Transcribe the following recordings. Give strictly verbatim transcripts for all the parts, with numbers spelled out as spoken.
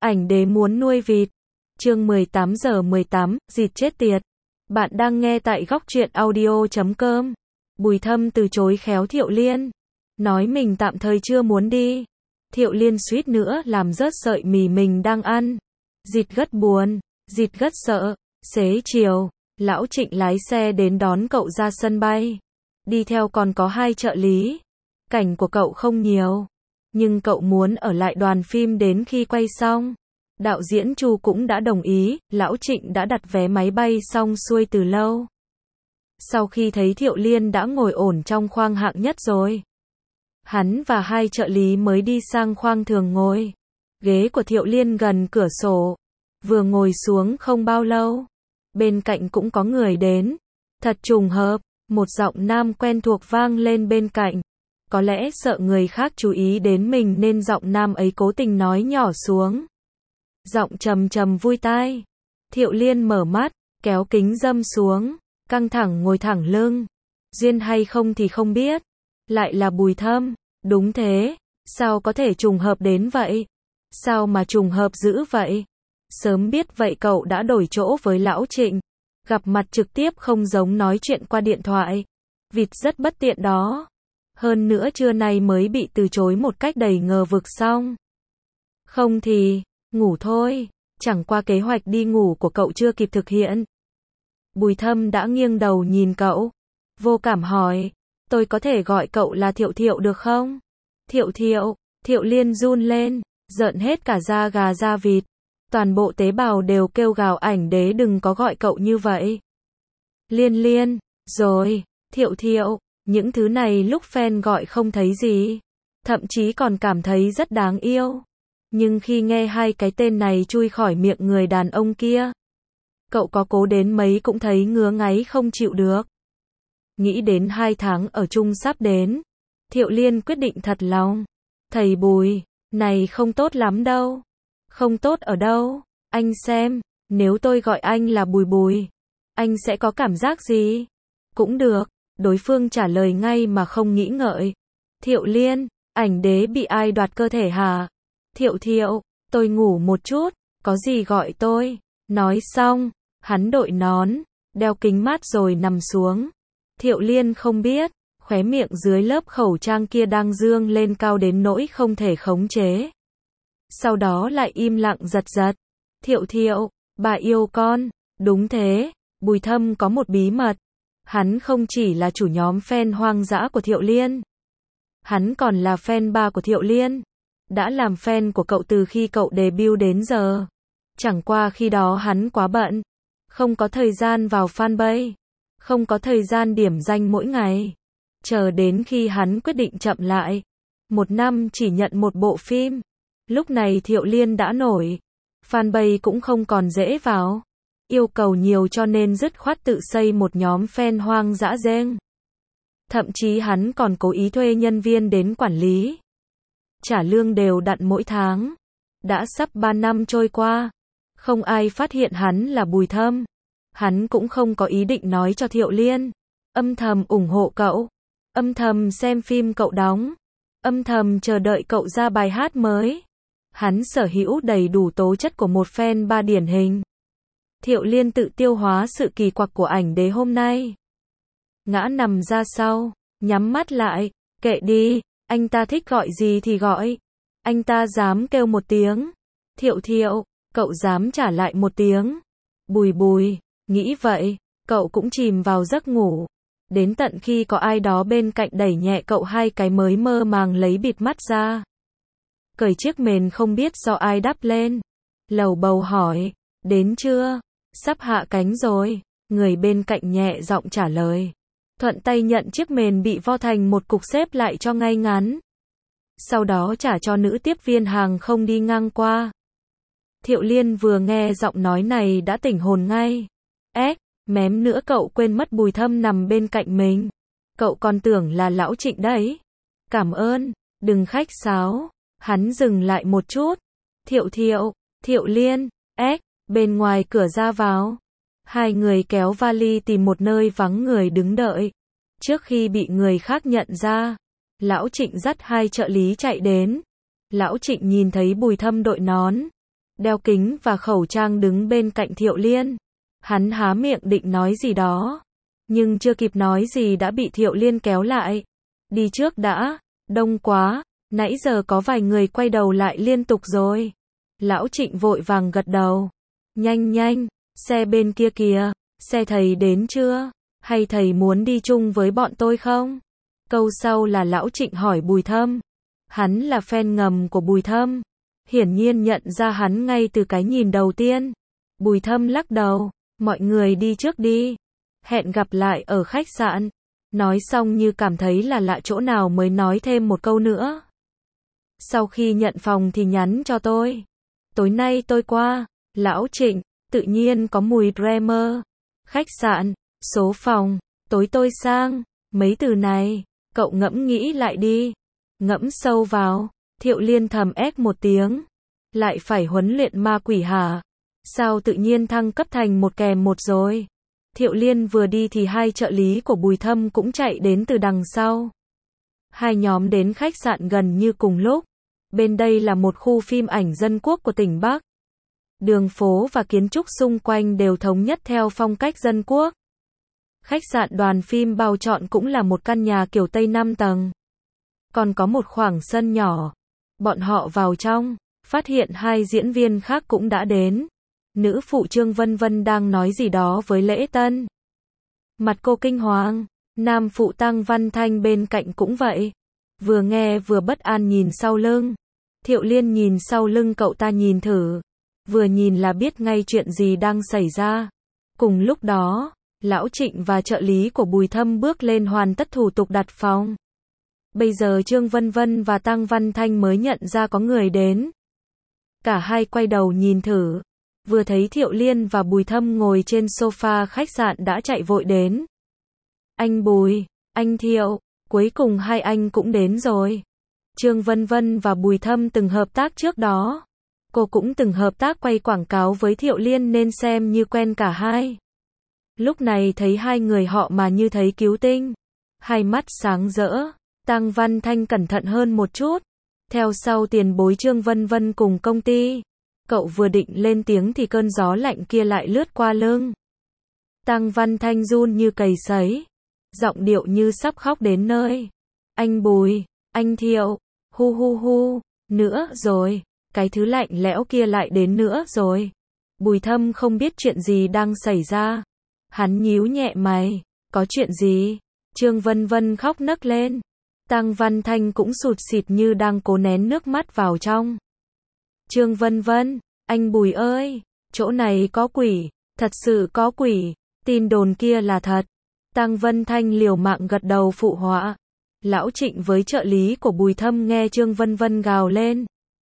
Ảnh đế muốn nuôi vịt. Chương mười tám giờ mười tám, dịt chết tiệt. Bạn đang nghe tại góc truyện audio chấm com. Bùi Thâm từ chối khéo Thiệu Liên. Nói mình tạm thời chưa muốn đi. Thiệu Liên suýt nữa làm rớt sợi mì mình đang ăn. Dịt gất buồn, dịt gất sợ. Xế chiều, lão Trịnh lái xe đến đón cậu ra sân bay. Đi theo còn có hai trợ lý. Cảnh của cậu không nhiều. Nhưng cậu muốn ở lại đoàn phim đến khi quay xong. Đạo diễn Chu cũng đã đồng ý, lão Trịnh đã đặt vé máy bay xong xuôi từ lâu. Sau khi thấy Thiệu Liên đã ngồi ổn trong khoang hạng nhất rồi, hắn và hai trợ lý mới đi sang khoang thường ngồi. Ghế của Thiệu Liên gần cửa sổ. Vừa ngồi xuống không bao lâu, bên cạnh cũng có người đến. Thật trùng hợp, một giọng nam quen thuộc vang lên bên cạnh. Có lẽ sợ người khác chú ý đến mình nên giọng nam ấy cố tình nói nhỏ xuống. Giọng trầm trầm vui tai. Thiệu Liên mở mắt, kéo kính râm xuống, căng thẳng ngồi thẳng lưng. Duyên hay không thì không biết. Lại là Bùi Thâm. Đúng thế, sao có thể trùng hợp đến vậy? Sao mà trùng hợp dữ vậy? Sớm biết vậy cậu đã đổi chỗ với lão Trịnh. Gặp mặt trực tiếp không giống nói chuyện qua điện thoại. Vịt rất bất tiện đó. Hơn nữa trưa nay mới bị từ chối một cách đầy ngờ vực xong. Không thì, ngủ thôi. Chẳng qua kế hoạch đi ngủ của cậu chưa kịp thực hiện. Bùi Thâm đã nghiêng đầu nhìn cậu. Vô cảm hỏi, tôi có thể gọi cậu là Thiệu Thiệu được không? Thiệu Thiệu, Thiệu Liên run lên, rợn hết cả da gà da vịt. Toàn bộ tế bào đều kêu gào ảnh đế đừng có gọi cậu như vậy. Liên Liên, rồi, Thiệu Thiệu, những thứ này lúc fan gọi không thấy gì. Thậm chí còn cảm thấy rất đáng yêu. Nhưng khi nghe hai cái tên này chui khỏi miệng người đàn ông kia, cậu có cố đến mấy cũng thấy ngứa ngáy không chịu được. Nghĩ đến hai tháng ở chung sắp đến, Thiệu Liên quyết định thật lòng. Thầy Bùi, này không tốt lắm đâu. Không tốt ở đâu? Anh xem, nếu tôi gọi anh là Bùi Bùi, anh sẽ có cảm giác gì? Cũng được, đối phương trả lời ngay mà không nghĩ ngợi. Thiệu Liên, ảnh đế bị ai đoạt cơ thể hả? Thiệu Thiệu, tôi ngủ một chút, có gì gọi tôi. Nói xong, hắn đội nón, đeo kính mát rồi nằm xuống. Thiệu Liên không biết, khóe miệng dưới lớp khẩu trang kia đang dương lên cao đến nỗi không thể khống chế. Sau đó lại im lặng giật giật. Thiệu Thiệu, bà yêu con. Đúng thế, Bùi Thâm có một bí mật. Hắn không chỉ là chủ nhóm fan hoang dã của Thiệu Liên. Hắn còn là fan ba của Thiệu Liên. Đã làm fan của cậu từ khi cậu debut đến giờ. Chẳng qua khi đó hắn quá bận. Không có thời gian vào fanpage. Không có thời gian điểm danh mỗi ngày. Chờ đến khi hắn quyết định chậm lại. Một năm chỉ nhận một bộ phim. Lúc này Thiệu Liên đã nổi. Fanpage cũng không còn dễ vào. Yêu cầu nhiều cho nên dứt khoát tự xây một nhóm fan hoang dã riêng. Thậm chí hắn còn cố ý thuê nhân viên đến quản lý. Trả lương đều đặn mỗi tháng. Đã sắp ba năm trôi qua. Không ai phát hiện hắn là Bùi Thâm. Hắn cũng không có ý định nói cho Thiệu Liên. Âm thầm ủng hộ cậu. Âm thầm xem phim cậu đóng. Âm thầm chờ đợi cậu ra bài hát mới. Hắn sở hữu đầy đủ tố chất của một fan ba điển hình. Thiệu Liên tự tiêu hóa sự kỳ quặc của ảnh đế hôm nay. Ngã nằm ra sau, nhắm mắt lại, kệ đi, anh ta thích gọi gì thì gọi. Anh ta dám kêu một tiếng. Thiệu Thiệu, cậu dám trả lại một tiếng. Bùi Bùi, nghĩ vậy, cậu cũng chìm vào giấc ngủ. Đến tận khi có ai đó bên cạnh đẩy nhẹ cậu hai cái mới mơ màng lấy bịt mắt ra. Cởi chiếc mền không biết do ai đắp lên. Lầu bầu hỏi, đến chưa? Sắp hạ cánh rồi. Người bên cạnh nhẹ giọng trả lời. Thuận tay nhận chiếc mền bị vo thành một cục xếp lại cho ngay ngắn. Sau đó trả cho nữ tiếp viên hàng không đi ngang qua. Thiệu Liên vừa nghe giọng nói này đã tỉnh hồn ngay. Ếch, mém nữa cậu quên mất Bùi Thâm nằm bên cạnh mình. Cậu còn tưởng là lão Trịnh đấy. Cảm ơn, đừng khách sáo. Hắn dừng lại một chút. Thiệu Thiệu, Thiệu Liên, ếch, bên ngoài cửa ra vào. Hai người kéo vali tìm một nơi vắng người đứng đợi. Trước khi bị người khác nhận ra, lão Trịnh dắt hai trợ lý chạy đến. Lão Trịnh nhìn thấy Bùi Thâm đội nón. đeo kính và khẩu trang đứng bên cạnh Thiệu Liên. Hắn há miệng định nói gì đó, nhưng chưa kịp nói gì đã bị Thiệu Liên kéo lại. Đi trước đã, đông quá, nãy giờ có vài người quay đầu lại liên tục rồi. Lão Trịnh vội vàng gật đầu. Nhanh nhanh, xe bên kia kìa, xe thầy đến chưa? Hay thầy muốn đi chung với bọn tôi không? Câu sau là Lão Trịnh hỏi Bùi Thâm. Hắn là fan ngầm của Bùi Thâm. Hiển nhiên nhận ra hắn ngay từ cái nhìn đầu tiên. Bùi Thâm lắc đầu. Mọi người đi trước đi. Hẹn gặp lại ở khách sạn. Nói xong như cảm thấy là lạ chỗ nào mới nói thêm một câu nữa. Sau khi nhận phòng thì nhắn cho tôi. Tối nay tôi qua. Lão Trịnh, tự nhiên có mùi Dreamer. Khách sạn, số phòng, tối tôi sang. Mấy từ này, cậu ngẫm nghĩ lại đi. Ngẫm sâu vào. Thiệu Liên thầm ép một tiếng. Lại phải huấn luyện ma quỷ hả? Sao tự nhiên thăng cấp thành một kèm một rồi? Thiệu Liên vừa đi thì hai trợ lý của Bùi Thâm cũng chạy đến từ đằng sau. Hai nhóm đến khách sạn gần như cùng lúc. Bên đây là một khu phim ảnh dân quốc của tỉnh Bắc. Đường phố và kiến trúc xung quanh đều thống nhất theo phong cách dân quốc. Khách sạn đoàn phim bao trọn cũng là một căn nhà kiểu Tây năm tầng. Còn có một khoảng sân nhỏ. Bọn họ vào trong, phát hiện hai diễn viên khác cũng đã đến. Nữ phụ Trương Vân Vân đang nói gì đó với Lễ Tân. Mặt cô kinh hoàng. Nam phụ Tăng Văn Thanh bên cạnh cũng vậy. Vừa nghe vừa bất an nhìn sau lưng. Thiệu Liên nhìn sau lưng cậu ta nhìn thử. Vừa nhìn là biết ngay chuyện gì đang xảy ra. Cùng lúc đó, Lão Trịnh và trợ lý của Bùi Thâm bước lên hoàn tất thủ tục đặt phòng. Bây giờ Trương Vân Vân và Tăng Văn Thanh mới nhận ra có người đến. Cả hai quay đầu nhìn thử. Vừa thấy Thiệu Liên và Bùi Thâm ngồi trên sofa khách sạn đã chạy vội đến. Anh Bùi, anh Thiệu, cuối cùng hai anh cũng đến rồi. Trương Vân Vân và Bùi Thâm từng hợp tác trước đó. Cô cũng từng hợp tác quay quảng cáo với Thiệu Liên nên xem như quen cả hai. Lúc này thấy hai người họ mà như thấy cứu tinh. Hai mắt sáng rỡ. Tăng Văn Thanh cẩn thận hơn một chút. Theo sau tiền bối Trương Vân Vân cùng công ty. Cậu vừa định lên tiếng thì cơn gió lạnh kia lại lướt qua lưng. Tăng Văn Thanh run như cầy sấy. Giọng điệu như sắp khóc đến nơi. Anh Bùi, anh Thiệu, hu hu hu, nữa rồi, cái thứ lạnh lẽo kia lại đến nữa rồi. Bùi Thâm không biết chuyện gì đang xảy ra. Hắn nhíu nhẹ mày, có chuyện gì? Trương Vân Vân khóc nấc lên. Tăng Văn Thanh cũng sụt sịt như đang cố nén nước mắt vào trong. Trương Vân Vân, anh Bùi ơi, chỗ này có quỷ, thật sự có quỷ, tin đồn kia là thật. Tăng Vân Thanh liều mạng gật đầu phụ họa. Lão Trịnh với trợ lý của Bùi Thâm nghe Trương Vân Vân gào lên.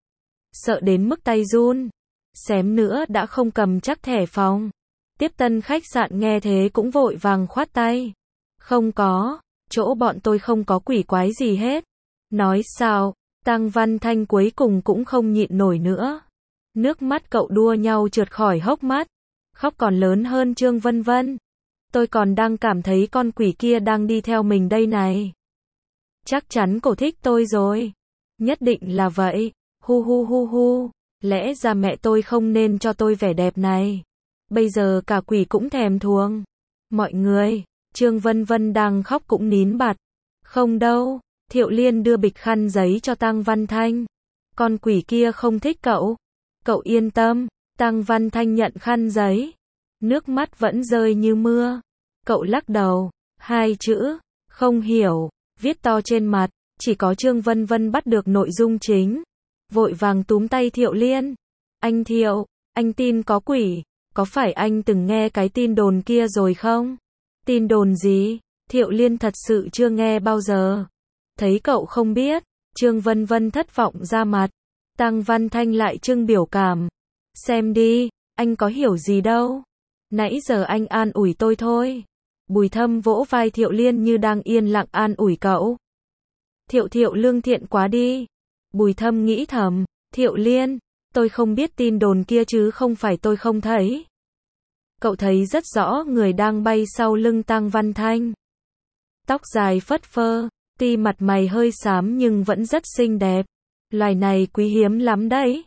Sợ đến mức tay run. Xém nữa đã không cầm chắc thẻ phòng. Tiếp tân khách sạn nghe thế cũng vội vàng khoát tay. Không có, chỗ bọn tôi không có quỷ quái gì hết. Nói sao, Tăng Văn Thanh cuối cùng cũng không nhịn nổi nữa. Nước mắt cậu đua nhau trượt khỏi hốc mắt. Khóc còn lớn hơn Trương Vân Vân. Tôi còn đang cảm thấy con quỷ kia đang đi theo mình đây này. Chắc chắn cổ thích tôi rồi. Nhất định là vậy. Hu hu hu hu. Lẽ ra mẹ tôi không nên cho tôi vẻ đẹp này. Bây giờ cả quỷ cũng thèm thuồng. Mọi người, Trương Vân Vân đang khóc cũng nín bặt. Không đâu. Thiệu Liên đưa bịch khăn giấy cho Tăng Văn Thanh. Con quỷ kia không thích cậu. Cậu yên tâm. Tăng Văn Thanh nhận khăn giấy. Nước mắt vẫn rơi như mưa. Cậu lắc đầu. Hai chữ. Không hiểu. Viết to trên mặt. Chỉ có Trương Vân Vân bắt được nội dung chính. Vội vàng túm tay Thiệu Liên. Anh Thiệu, anh tin có quỷ. Có phải anh từng nghe cái tin đồn kia rồi không? Tin đồn gì? Thiệu Liên thật sự chưa nghe bao giờ. Thấy cậu không biết. Trương Vân Vân thất vọng ra mặt. Tăng Văn Thanh lại trưng biểu cảm. Xem đi, anh có hiểu gì đâu. Nãy giờ anh an ủi tôi thôi. Bùi Thâm vỗ vai Thiệu Liên như đang yên lặng an ủi cậu. Thiệu Thiệu lương thiện quá đi. Bùi Thâm nghĩ thầm. Thiệu Liên, tôi không biết tin đồn kia chứ không phải tôi không thấy. Cậu thấy rất rõ người đang bay sau lưng Tăng Văn Thanh. Tóc dài phất phơ, tuy mặt mày hơi xám nhưng vẫn rất xinh đẹp. Loài này quý hiếm lắm đấy.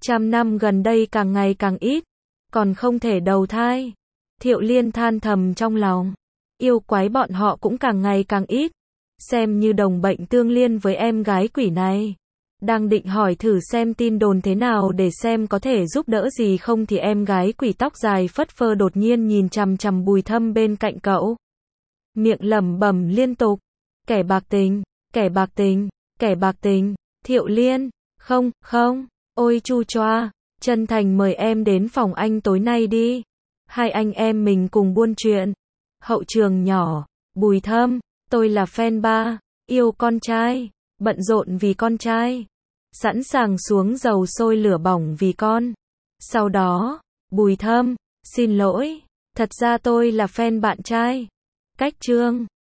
Trăm năm gần đây càng ngày càng ít, còn không thể đầu thai. Thiệu Liên than thầm trong lòng. Yêu quái bọn họ cũng càng ngày càng ít. Xem như đồng bệnh tương liên với em gái quỷ này. Đang định hỏi thử xem tin đồn thế nào để xem có thể giúp đỡ gì không thì em gái quỷ tóc dài phất phơ đột nhiên nhìn chằm chằm Bùi Thâm bên cạnh cậu. Miệng lẩm bẩm liên tục. Kẻ bạc tình, kẻ bạc tình, kẻ bạc tình. Thiệu Liên, không, không, ôi chu choa, chân thành mời em đến phòng anh tối nay đi. Hai anh em mình cùng buôn chuyện. Hậu trường nhỏ, Bùi Thâm, tôi là fan ba, yêu con trai, bận rộn vì con trai, sẵn sàng xuống dầu sôi lửa bỏng vì con. Sau đó, Bùi Thâm, xin lỗi, thật ra tôi là fan bạn trai. Cách chương